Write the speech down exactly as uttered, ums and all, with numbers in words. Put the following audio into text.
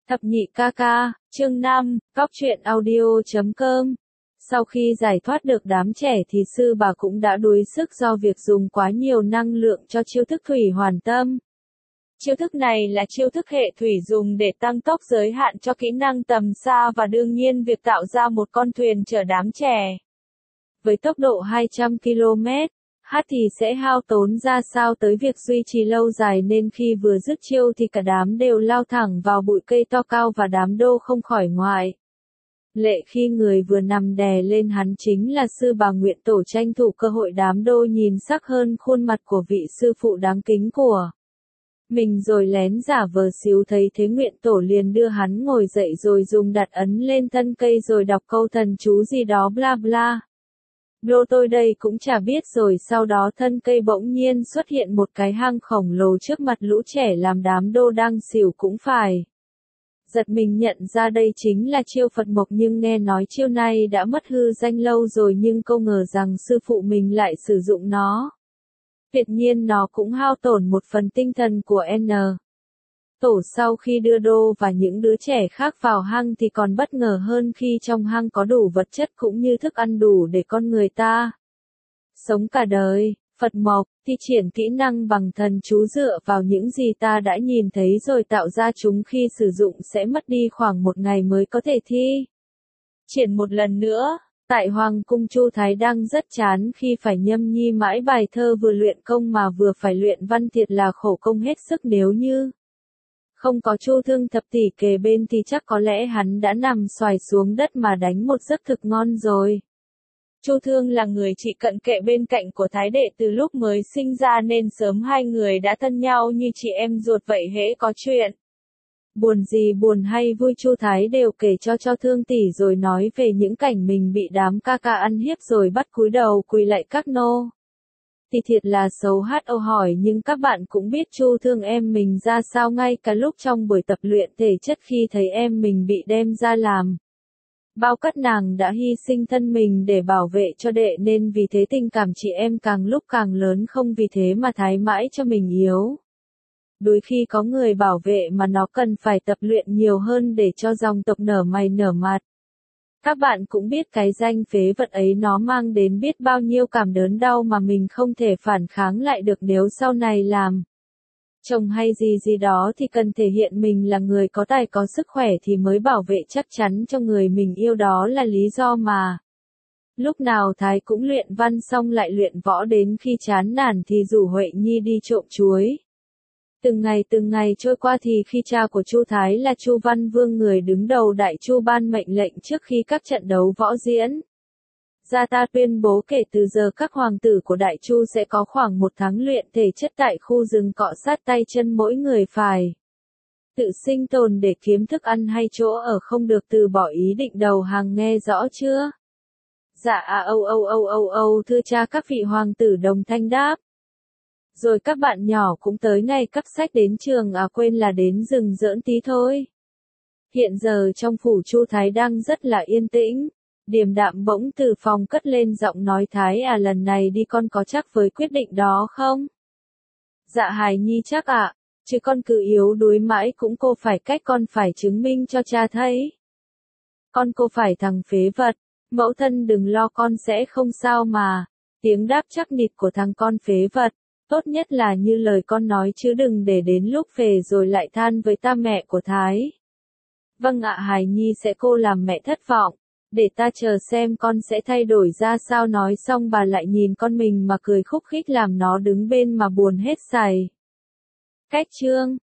Thập nhị ca ca, chương năm, góc truyện audio chấm com. Sau khi giải thoát được đám trẻ thì sư bà cũng đã đuối sức do việc dùng quá nhiều năng lượng cho chiêu thức thủy hoàn tâm. Chiêu thức này là chiêu thức hệ thủy dùng để tăng tốc giới hạn cho kỹ năng tầm xa và đương nhiên việc tạo ra một con thuyền chở đám trẻ với tốc độ hai trăm ki lô mét h thì sẽ hao tốn ra sao tới việc duy trì lâu dài, nên khi vừa dứt chiêu thì cả đám đều lao thẳng vào bụi cây to cao và đám đô không khỏi ngoại lệ khi người vừa nằm đè lên hắn chính là sư bà Nguyện Tổ. Tranh thủ cơ hội đám đô nhìn sắc hơn khuôn mặt của vị sư phụ đáng kính của mình rồi lén giả vờ xíu, thấy thế Nguyện Tổ liền đưa hắn ngồi dậy rồi dùng đặt ấn lên thân cây rồi đọc câu thần chú gì đó bla bla. Đô tôi đây cũng chả biết. Rồi sau đó thân cây bỗng nhiên xuất hiện một cái hang khổng lồ trước mặt lũ trẻ, làm đám đô đang xỉu cũng phải giật mình nhận ra đây chính là chiêu Phật Mộc, nhưng nghe nói chiêu này đã mất hư danh lâu rồi, nhưng không ngờ rằng sư phụ mình lại sử dụng nó. Tuyệt nhiên nó cũng hao tổn một phần tinh thần của N. Tổ sau khi đưa đô và những đứa trẻ khác vào hang thì còn bất ngờ hơn khi trong hang có đủ vật chất cũng như thức ăn đủ để con người ta sống cả đời. Phật Mộc thi triển kỹ năng bằng thần chú dựa vào những gì ta đã nhìn thấy rồi tạo ra chúng, khi sử dụng sẽ mất đi khoảng một ngày mới có thể thi triển một lần nữa. Tại Hoàng cung, Chu Thái đang rất chán khi phải nhâm nhi mãi bài thơ, vừa luyện công mà vừa phải luyện văn, thiệt là khổ công hết sức. Nếu như không có Chu Thương thập tỷ kề bên thì chắc có lẽ hắn đã nằm xoài xuống đất mà đánh một giấc thực ngon rồi. Chu Thương là người chị cận kệ bên cạnh của Thái đệ từ lúc mới sinh ra, nên sớm hai người đã thân nhau như chị em ruột vậy. Hễ có chuyện buồn gì, buồn hay vui, Chu Thái đều kể cho cho Thương tỷ, rồi nói về những cảnh mình bị đám ca ca ăn hiếp rồi bắt cúi đầu quỳ lạy các nô thì thiệt là xấu hát âu hỏi. Nhưng các bạn cũng biết Chu Thương em mình ra sao, ngay cả lúc trong buổi tập luyện thể chất khi thấy em mình bị đem ra làm bao cát nàng đã hy sinh thân mình để bảo vệ cho đệ, nên vì thế tình cảm chị em càng lúc càng lớn, không vì thế mà thái mãi cho mình yếu đuối khi có người bảo vệ, mà nó cần phải tập luyện nhiều hơn để cho dòng tộc nở mày nở mặt. Các bạn cũng biết cái danh phế vật ấy nó mang đến biết bao nhiêu cảm đớn đau mà mình không thể phản kháng lại được. Nếu sau này làm chồng hay gì gì đó thì cần thể hiện mình là người có tài có sức khỏe thì mới bảo vệ chắc chắn cho người mình yêu. Đó là lý do mà lúc nào Thái cũng luyện văn xong lại luyện võ, đến khi chán nản thì rủ Huệ Nhi đi trộm chuối. Từng ngày từng ngày trôi qua thì khi cha của Chu Thái là Chu Văn Vương, người đứng đầu Đại Chu, ban mệnh lệnh trước khi các trận đấu võ diễn ra, ta tuyên bố kể từ giờ các hoàng tử của Đại Chu sẽ có khoảng một tháng luyện thể chất tại khu rừng cọ sát tay chân, mỗi người phải tự sinh tồn để kiếm thức ăn hay chỗ ở, không được từ bỏ ý định đầu hàng, nghe rõ chưa? Dạ à âu âu âu âu âu thưa cha, các vị hoàng tử đồng thanh đáp. Rồi các bạn nhỏ cũng tới ngày cắp sách đến trường, à quên là đến rừng giỡn tí thôi. Hiện giờ trong phủ Chu Thái đang rất là yên tĩnh. Điềm đạm bỗng từ phòng cất lên giọng nói, Thái à, lần này đi con có chắc với quyết định đó không? Dạ hài nhi chắc ạ, à, chứ con cứ yếu đuối mãi cũng cô phải cách, con phải chứng minh cho cha thấy. Con cô phải thằng phế vật, mẫu thân đừng lo, con sẽ không sao mà. Tiếng đáp chắc nịt của thằng con phế vật, tốt nhất là như lời con nói, chứ đừng để đến lúc về rồi lại than với ta mẹ của Thái. Vâng ạ hài nhi sẽ cô làm mẹ thất vọng. Để ta chờ xem con sẽ thay đổi ra sao. Nói xong bà lại nhìn con mình mà cười khúc khích, làm nó đứng bên mà buồn hết sảy. Cách chương